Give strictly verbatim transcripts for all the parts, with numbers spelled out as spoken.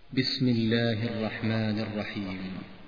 بسم الله الرحمن الرحيم.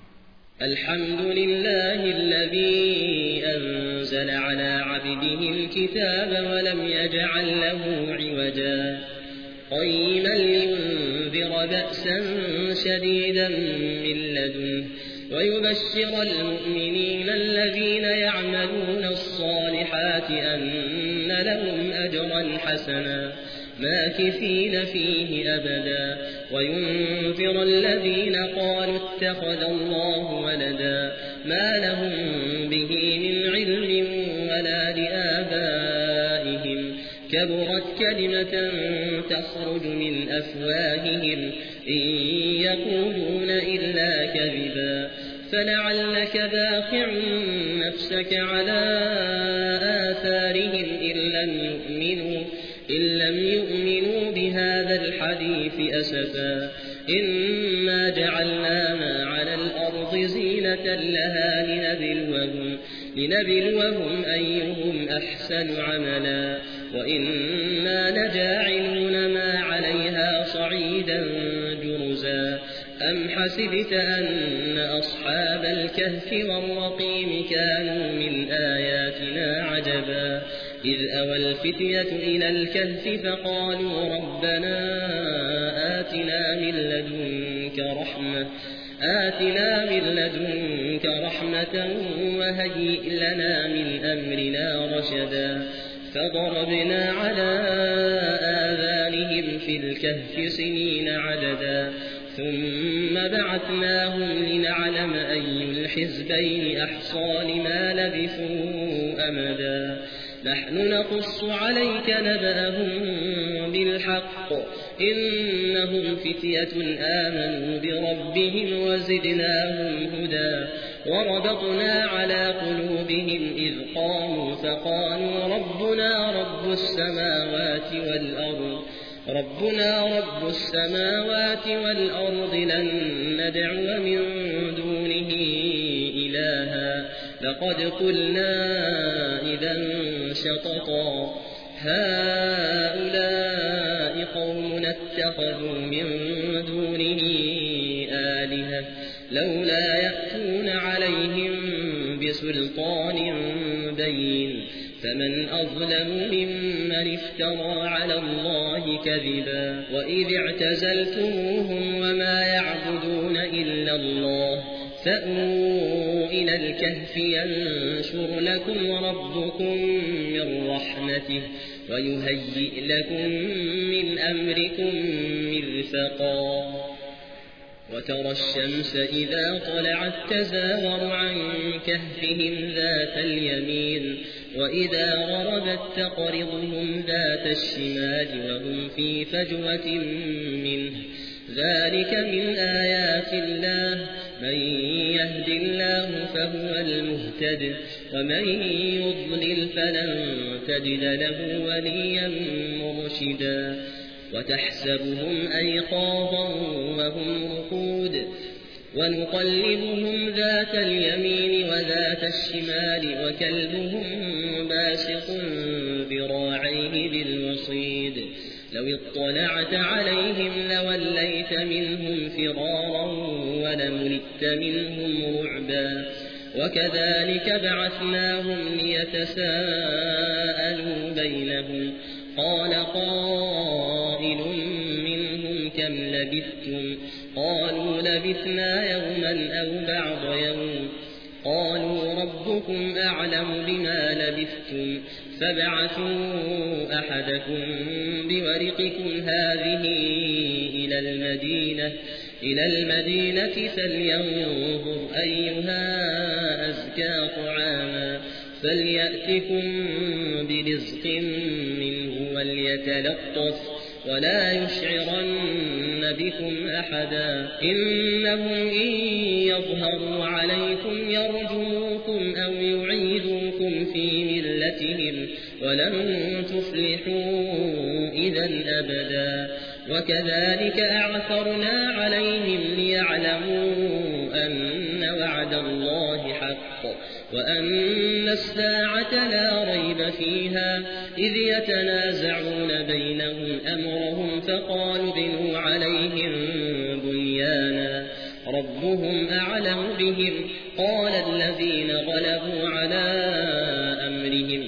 الحمد لله الذي أنزل على عبده الكتاب ولم يجعل له عوجا قيما لينذر بأسا شديدا من لدنه ويبشر المؤمنين الذين يعملون الصالحات أن لهم أجرا حسنا ماكثين فيه أبدا وينذر الذين قالوا اتخذ الله ولدا ما لهم به من علم ولا لآبائهم كبرت كلمة تخرج من أفواههم إن يقولون إلا كذبا فلعلك باخع نفسك على آثارهم إن لم يؤمنوا إن لم يؤمنوا بهذا الحديث أسفا إنا جعلنا ما على الأرض زينة لها لنبلوهم, لنبلوهم أيهم أحسن عملا وإنا لجاعلون ما عليها صعيدا جرزا أم حسبت أن أصحاب الكهف والرقيم كانوا من آياتنا عجبا إذ أوى الفتية إلى الكهف فقالوا ربنا آتنا من لدنك رحمة آتنا من لدنك رحمة وهيئ لنا من أمرنا رشدا فضربنا على آذانهم في الكهف سنين عددا ثم بعثناهم لنعلم أي الحزبين أحصى لما لبثوا أمدا نحن نقص عليك نبأهم بالحق إنهم فتية آمنوا بربهم وزدناهم هدى وربطنا على قلوبهم إذ قاموا فقالوا ربنا رب السماوات والأرض ربنا رب السماوات والأرض لن ندعو من دونه إلها لقد قلنا إذا شططا هؤلاء قوم اتخذوا من دونه آلهة لولا يأتون عليهم بسلطان بين فمن أظلم ممن افترى على الله كذبا وإذ اعتزلتموهم وما يعبدون إلا الله فأووا إلى الكهف ينشر لكم ربكم من رحمته ويهيئ لكم من أمركم مرفقا وترى الشمس إذا طلعت تزاور عن كهفهم ذات اليمين وإذا غربت تقرضهم ذات الشمال وهم في فجوة منه ذلك من آيات الله من يهد الله فهو المهتد ومن يضلل فلن تجد له وليا مرشدا وتحسبهم أيقاظا وهم رقود ونقلبهم ذات اليمين وذات الشمال وكلبهم باسط ذراعيه بالوصيد لو اطلعت عليهم لوليت منهم فرارا ولملئت منهم رعبا وكذلك بعثناهم ليتساءلوا بينهم قال قائل منهم كم لبثتم قالوا لبثنا يوما أو بعض يوم قالوا ربكم أعلم بما لبثتم فابعثوا أحدكم بورقكم هذه إلى المدينة إلى المدينة فلينظر أيها أزكى طعاما فليأتكم برزق منه وليتلطف ولا يشعرن بكم أحدا إنهم إن يظهروا عليكم يرجموكم أو يعيدوكم في ملتهم ولن تفلحوا إذا أبدا وكذلك أعثرنا عليهم ليعلموا أن وعد الله حق وأن الساعة لا ريب فيها إذ يتنازعون بينهم أمرهم فقالوا بنوا عليهم طغيانا ربهم أعلم بهم قال الذين غلبوا على أمرهم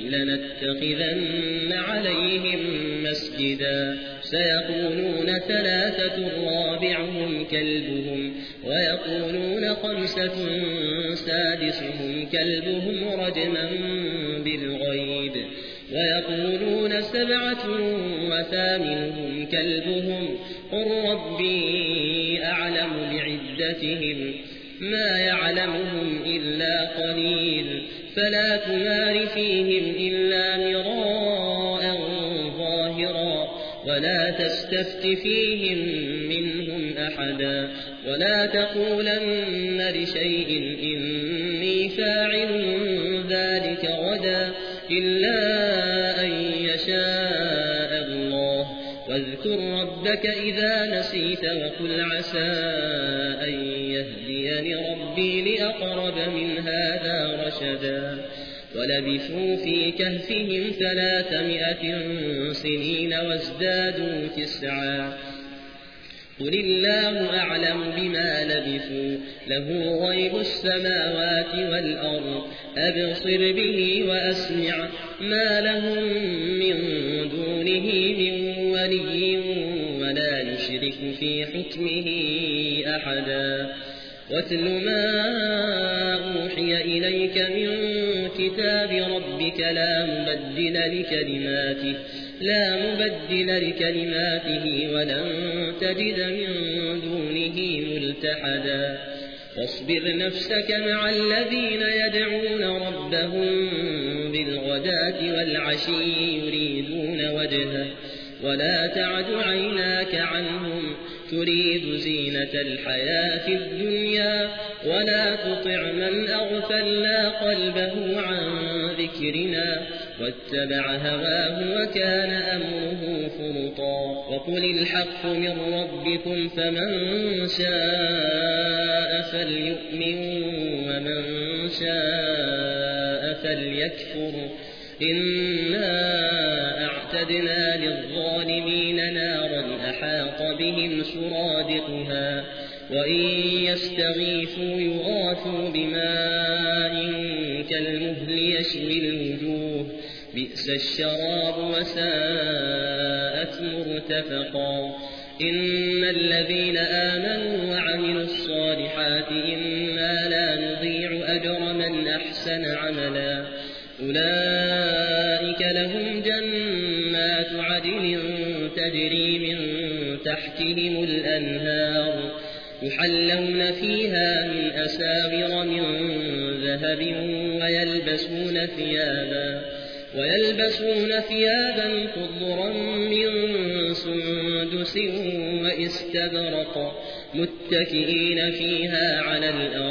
لنتخذن عليهم مسجدا سيقولون ثلاثة رابعهم كلبهم ويقولون خمسة سادسهم كلبهم رجما بالغيب ويقولون سبعة وثامنهم كلبهم قل ربي أعلم بعدتهم ما يعلمهم إلا قليل فلا تمار فيهم إلا مراء ظاهرا ولا تستفت فيهم منهم أحدا ولا تقولن لشيء إني فاعل ذلك غدا إلا أن يشاء الله واذكر ربك إذا نسيت وقل عسى أن يهديني ربي لأقرب من هذا رشدا ولبثوا في كهفهم ثلاثمائة سنين وازدادوا تسعا قل الله أعلم بما لبثوا له غيب السماوات والأرض أبصر به وأسمع ما لهم من دونه من ولي ولا يشرك في حكمه أحدا واتل ما أوحي إليك من كتاب ربك لا مبدل لكلماته لا مبدل لكلماته ولن تجد من دونه ملتحدا واصبر نفسك مع الذين يدعون ربهم بالغداة والعشي يريدون وجهه ولا تعد عيناك عنهم تريد زينة الحياة الدنيا ولا تطع من أغفلنا قلبه عن ذكرنا واتبع هواه وكان أمره فرطا وقل الحق من ربكم فمن شاء فليؤمن ومن شاء فليكفر إنا أعتدنا للظالمين نارا أحاط بهم سرادقها وإن يستغيثوا يغاثوا بماء كالمهل يشوي الوجوه بئس الشراب وساءت مرتفقا إن الذين آمنوا وعملوا الصالحات إنا لا نضيع أجر من أحسن عملا أولئك لهم جنات عدن تجري من تحتهم الأنهار يحلون فيها من أساور من ذهب ويلبسون ثيابا ويلبسون ثيابا خضرا من سندس واستبرق متكئين فيها على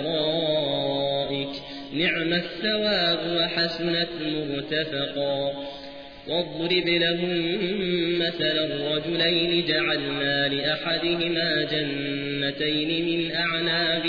الأرائك نعم الثواب وحسنت مرتفقا واضرب لهم مثلا الرجلين جعلنا لأحدهما جنتين من أعناب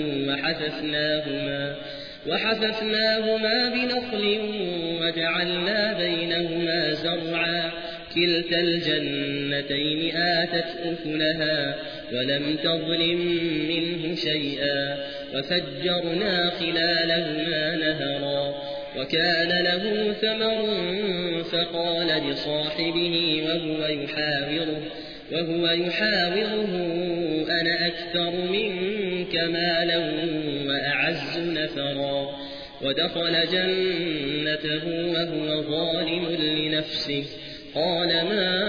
وحففناهما وحففناهما بنخل وجعلنا بينهما زرعا كلتا الجنتين آتت أكلها ولم تظلم منه شيئا وفجرنا خلالهما نهرا وكان له ثمر فقال لصاحبه وهو يحاوره وهو يحاوره أنا أكثر منك مالا وأعز نفرا ودخل جنته وهو ظالم لنفسه قال ما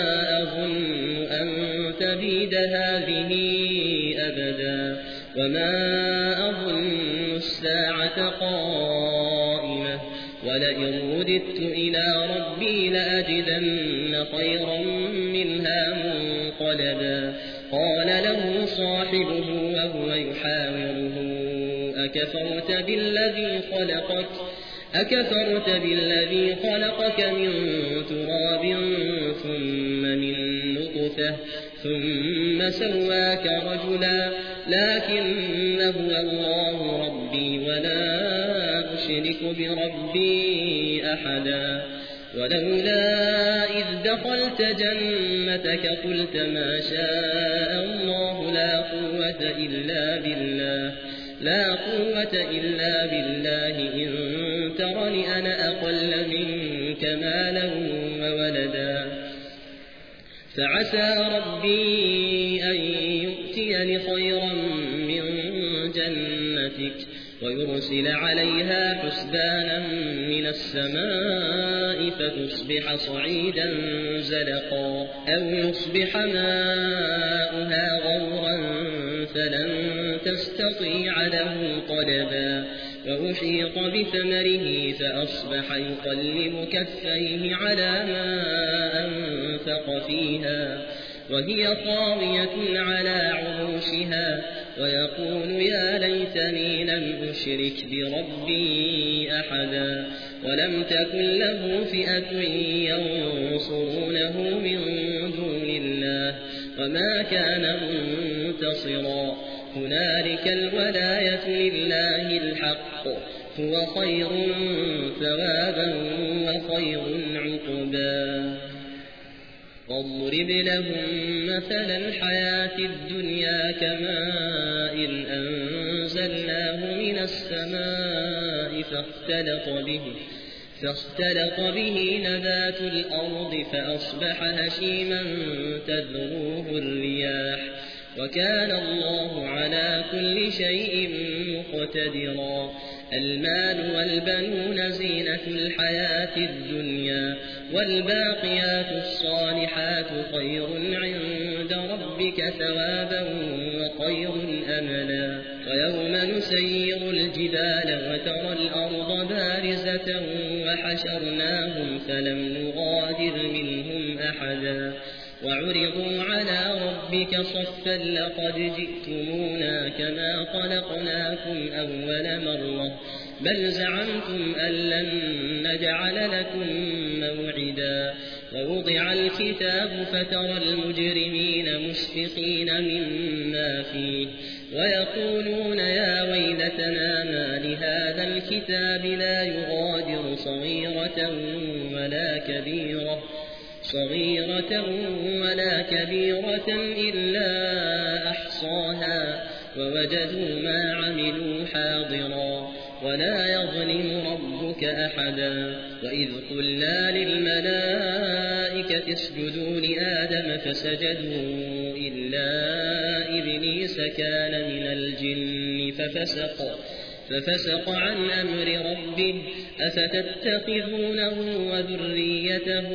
أظن أن تبيد هذه أبدا وما أظن الساعة قائمة ولئن رددت إلى ربي لأجدن خيرا منها منقلبا قال له صاحبه وهو يحاوره أكفرت بالذي خلقك أكفرت بالذي خلقك من تراب ثم من نطفة ثم سواك رجلا لكن هو الله ربي ولا أشرك بربي أحدا ولولا إذ دخلت جنتك قلت ما شاء الله لا قوة قوة إلا بالله لا قوة إلا بالله إن ترني أنا أقل منك مالا وولدا فعسى ربي أن يؤتيني خيرا من جنتك ويرسل عليها حسبانا من السماء فتصبح صعيدا زلقا أو يصبح ماؤها غورا فلن تستطيع له طلبا وأحيط بثمره فأصبح يقلب كفيه على ما أنفق فيها وهي خاوية على عروشها ويقول يا ليتني لم أشرك بربي أحدا ولم تكن له فئة ينصرونه من دون الله وما كان منتصرا هنالك الولاية لله الحق هو خير ثوابا وخير عقبا واضرب لهم مثل الحياة الدنيا كماء أنزلناه من السماء فاختلط به فاختلط به نبات الأرض فأصبح هشيما تذروه الرياح وكان الله على كل شيء مقتدرا المال والبنون زينة الحياة الدنيا والباقيات الصالحات خير عند ربك ثوابا وخير أملا ويوم نسير الجبال وترى الأرض بارزة وحشرناهم فلم نغادر منهم أحدا وعرضوا على ربك صفا لقد جئتمونا كما خلقناكم أول مرة بل زعمتم أن لن نجعل لكم موعدا ووضع الكتاب فترى المجرمين مشفقين مما فيه ويقولون يا ويلتنا ما لهذا الكتاب لا يغادر صغيرة ولا كبيرة صغيرة ولا كبيرة إلا أحصاها ووجدوا ما عملوا حاضرا ولا يظلم ربك أحدا وإذ قلنا للملائكة اسجدوا لآدم فسجدوا إلا إبليس كان من الجن ففسق ففسق عن أمر ربه أفتتخذونه وذريته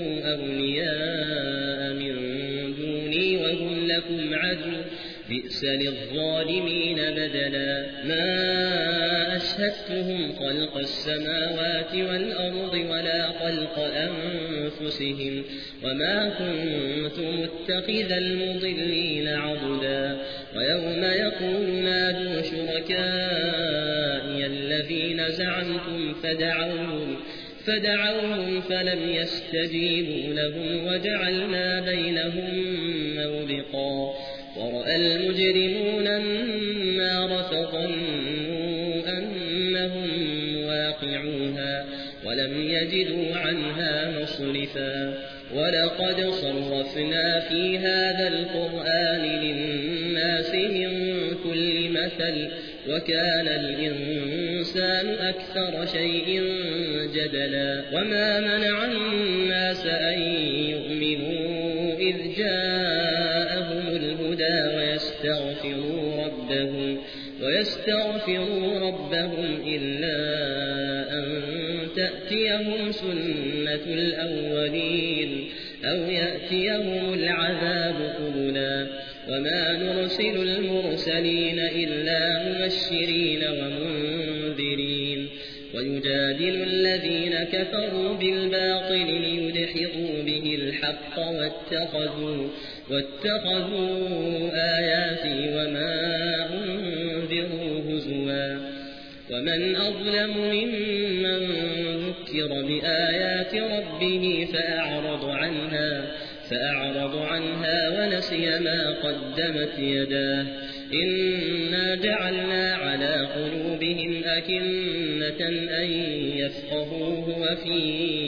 أولياء من دوني وهم لكم عدو بئس للظالمين بدلا ما أشهدتهم خلق السماوات والأرض ولا خلق أنفسهم وما كنت متخذ المضلين عضدا ويوم يقول نادوا شركائي الذين زعمتم فدعوهم فدعوهم فلم يستجيبوا لهم وجعلنا بينهم موبقا ورأى المجرمون النار فظنوا أنهم واقعوها ولم يجدوا عنها مصرفا ولقد صرفنا في هذا القرآن للناس من كل مثل وكان الإنسان أكثر شيء جدلا وما منع الناس أن يؤمنوا إذ جاءهم الهدى ويستغفروا ربهم ويستغفروا ربهم إلا أن تأتيهم سنة الأولين أو يأتيهم العذاب قبلا وما نرسل المرسلين إلا مبشرين ومنذرين ويجادل الذين كفروا بالباطل ليدحضوا به الحق واتخذوا, واتخذوا آياتي وما أنذروا هزوا ومن أظلم ممن ذكر بآيات ربه فأعرض عنها فأعرض عنها ونسي ما قدمت يداه إنا جعلنا على قلوبهم أكنة أن يفقهوه وفي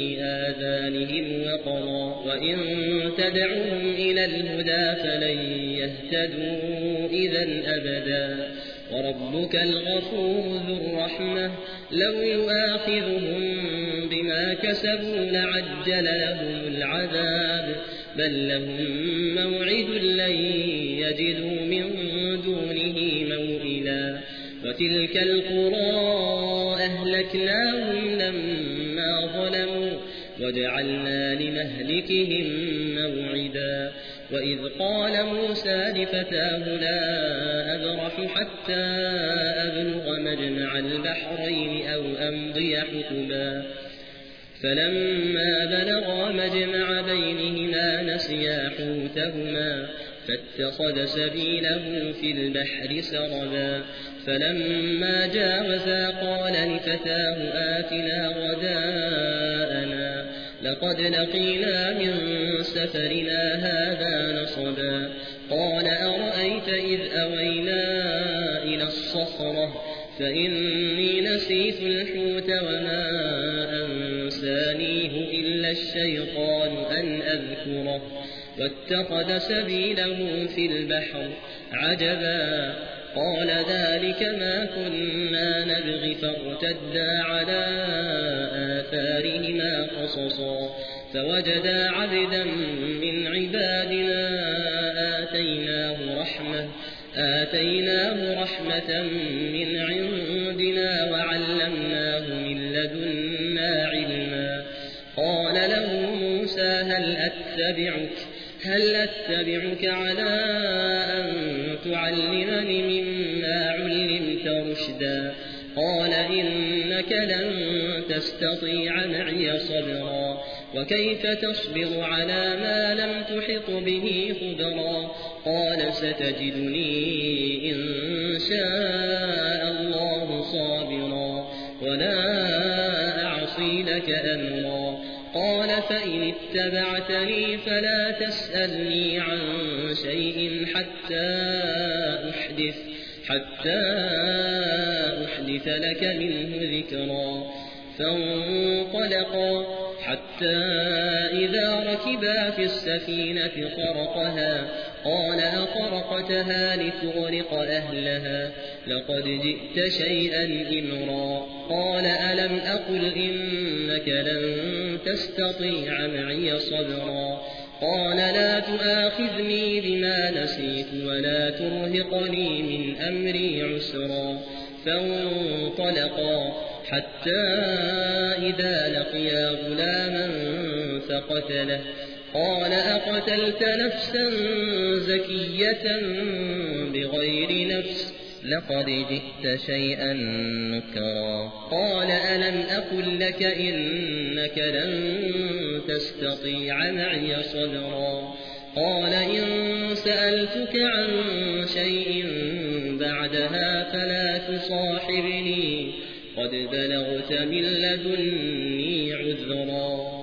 آذانهم وقرا وإن تدعوهم إلى الهدى فلن يهتدوا إذا أبدا وربك الغفور ذو الرحمة لو يؤاخذهم بما كسبوا لعجل لهم العذاب بل لهم موعد لن يجدوا من دونه موئلا وتلك القرى أهلكناهم لما ظلموا وجعلنا لمهلكهم موعدا وإذ قال موسى لفتاه لا أبرح حتى أبلغ مجمع البحرين أو أمضي حقبا فلما بلغا مجمع بينهما نسيا حوتهما فاتخذ سبيله في البحر سربا فلما جاوزا قال لفتاه آتنا غداءنا لقد لقينا من سفرنا هذا نصبا قال أرأيت إذ أوينا إلى الصخرة فإني نسيت الحوت وما أنسانيه إلا الشيطان أن أذكره واتخذ سبيله في البحر عجبا قال ذلك ما كنا نبغي فارتدا على آثارهما قصصا فوجدا عبدا من عبادنا آتيناه رحمة آتيناه رحمة من عندنا وعلمناه من لدنا علما قال له موسى هل أتبعك هل أتبعك على أن تعلمني مما علمت رشدا قال إنك لن تستطيع معي صبرا وكيف تصبر على ما لم تحط به خبرا قال ستجدني إن شاء الله صابرا ولا أعصي لك أمرا قال فإن اتبعتني فلا تسألني عن شيء حتى أحدث حتى أحدث لك منه ذكرا فانطلقا حتى إذا ركبا في السفينة خرقها قال أخرقتها لتغرق أهلها لقد جئت شيئا إمرا قال ألم أقل إنك لن تستطيع معي صبرا قال لا تؤاخذني بما نسيت ولا ترهقني من أمري عسرا فانطلقا حتى إذا لقيا غلاما فقتله قال أقتلت نفسا زكية بغير نفس لقد جئت شيئا نكرا قال ألم أقل لك إنك لن تستطيع معي صبرا قال إن سألتك عن شيء بعدها فلا تصاحبني قد بلغت من لدني عذرا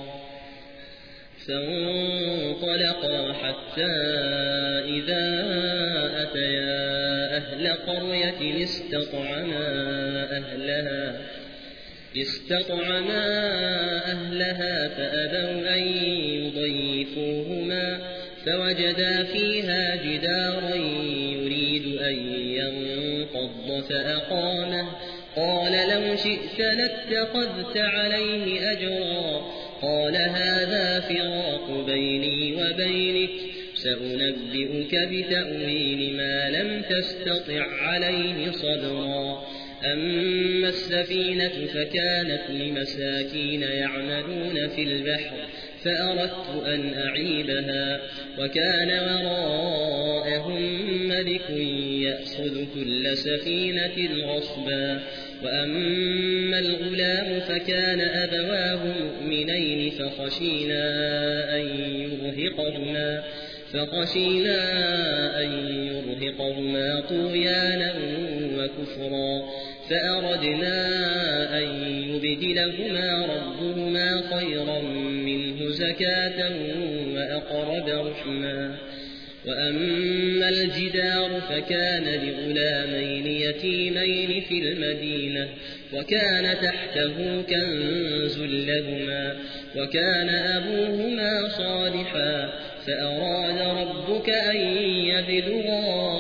فانطلقا حتى إذا أتيا أهل قرية استطعما أهلها استطعما أهلها فأبوا أن يضيفوهما فوجدا فيها جدارا يريد أن ينقض فأقامه قال لو شئت لاتخذت عليه أجرا قال هذا فراق بيني وبينك سأنبئك بتأويل ما لم تستطع عليه صبرا أما السفينة فكانت لمساكين يعملون في البحر فأردت أن أعيبها وكان وراءهم ملك يأخذ كل سفينة غصبا وأما الغلام فكان أبواه مؤمنين فخشينا أن يرهقهما فخشينا أن يرهقهما طغيانا وكفرا فأردنا أن يبدلهما ربهما خيرا منه زكاة وأقرب رحما وأما الجدار فكان لغلامين يتيمين في المدينة وكان تحته كنز لهما وكان أبوهما صالحا فأراد ربك أن يبلغا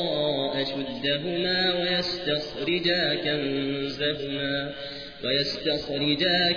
أشدهما ويستخرجا كنزهما ويستخرجا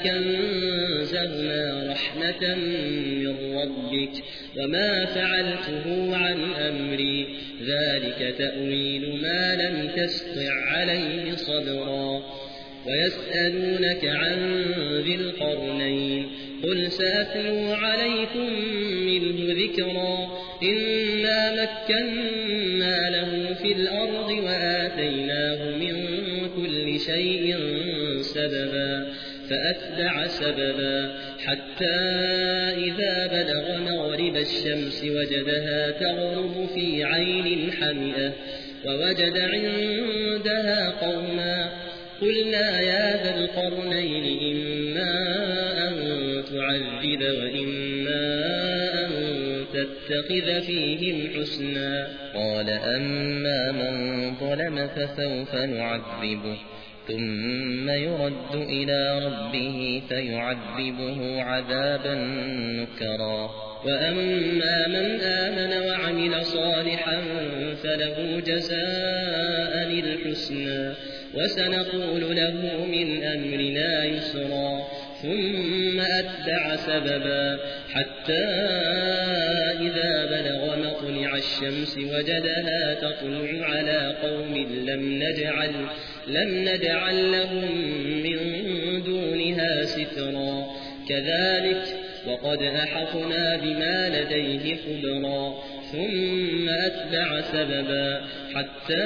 كنزهما رحمة من ربك وما فعلته عن أمري ذلك تأويل ما لم تستطع عليه صبرا ويسألونك عن ذي القرنين قل سأتلو عليكم منه ذكرا إنا مكنا له في الأرض وآتيناه من كل شيء سببا فأتبع سببا حتى إذا بلغ مغرب الشمس وجدها تغرب في عين حمئة ووجد عندها قوما قلنا يا ذا القرنين إما أن تعذب وإما أن تتخذ فيهم حسنا قال أما من ظلم فسوف نعذبه ثم يرد إلى ربه فيعذبه عذابا نكرا وأما من آمن وعمل صالحا فله جزاء الحسنى وسنقول له من أمرنا يسرا ثم أتبع سببا حتى إذا بلغ مطلع الشمس وجدها تطلع على قوم لم نجعل, لم نجعل لهم من دونها سترا كذلك وقد أحطنا بما لديه خبرا ثم أتبع سببا حتى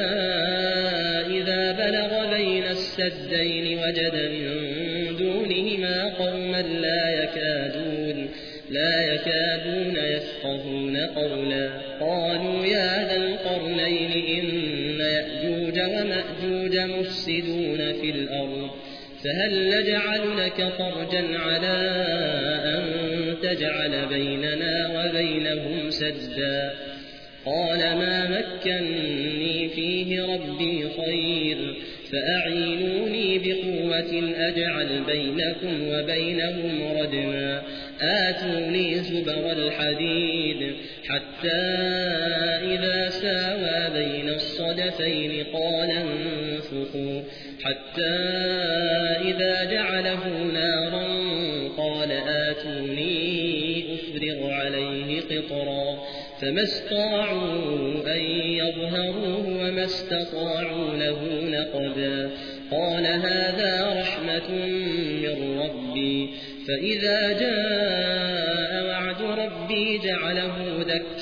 إذا بلغ بين السدين وجد من دونهما قوما لا يكادون, لا يكادون يفقهون قولا قالوا يا ذا القرنين إن يأجوج ومأجوج مفسدون في الأرض فهل نجعل لك فرجا على أن تجعل بيننا وبينهم سدا قال ما مكنني فيه ربي خير فأعينوني بقوة أجعل بينكم وبينهم ردما آتوني زبر الحديد حتى إذا ساوى بين الصدفين قال انفخوا حتى إذا جعله نارا قال آتوني أفرغ عليه قطرا فما استطاعوا أن يظهروه وما استطاعوا له نقبا قال هذا رحمة من ربي فإذا جاء وعد ربي جعله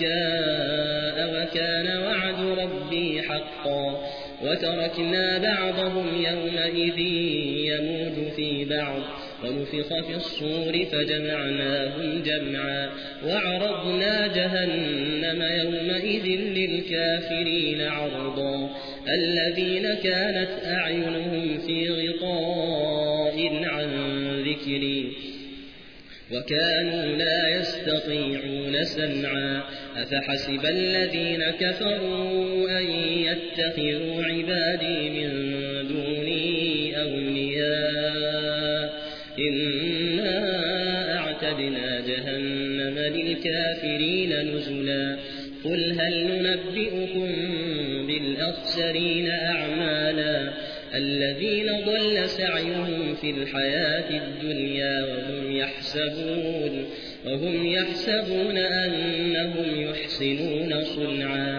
دكاء وكان وعد ربي حقا وتركنا بعضهم يومئذ يموج في بعض ونفخ في الصور فجمعناهم جمعا وعرضنا جهنم يومئذ للكافرين عرضا الذين كانت أعينهم في غطاء عن ذكري وكانوا لا يستطيعون سمعا أفحسب الذين كفروا أن يتخذوا عبادي من دوني أولياء إنا أعتدنا جهنم للكافرين نزلا قل هل ننبئكم بالأخسرين أعمالا الذين ضل سعيهم في الحياة الدنيا وهم يحسبون, وهم يحسبون أنهم يحسنون صنعا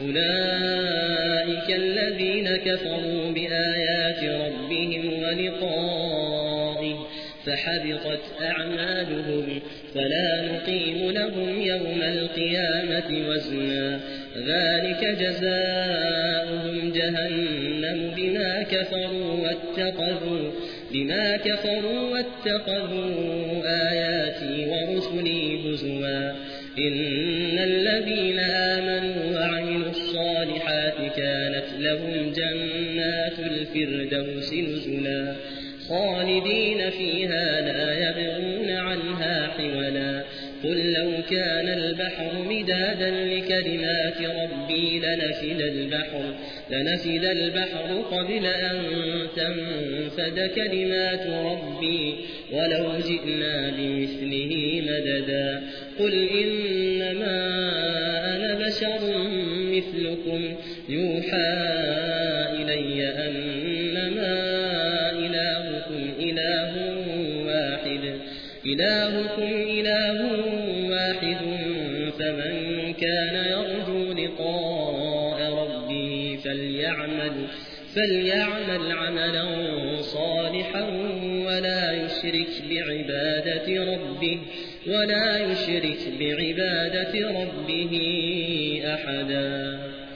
أولئك الذين كفروا بآيات ربهم ولقائه فحبطت أعمالهم فلا نقيم لهم يوم القيامة وزنا ذلك جزاؤهم جهنم بما كفروا واتخذوا بما كفروا واتخذوا آياتي ورسلي هزوا إن الذين آمنوا وعملوا الصالحات كانت لهم جنات الفردوس نزلا خالدين فيها لا يبغون عنها حولا قل لو كان البحر مدادا لكلمات ربي لنفد البحر, لنفد البحر قبل أن تنفد كلمات ربي ولو جئنا بمثله مددا قل إنما أنا بشر مثلكم يوحى إلي أنما إلهكم إله واحد إلهكم إله واحد فمن كان يرجو لقاء ربه فليعمل, فليعمل عملا صالحا ولا يشرك بعبادة ربه ولا يشرك بعبادة ربه أحدا.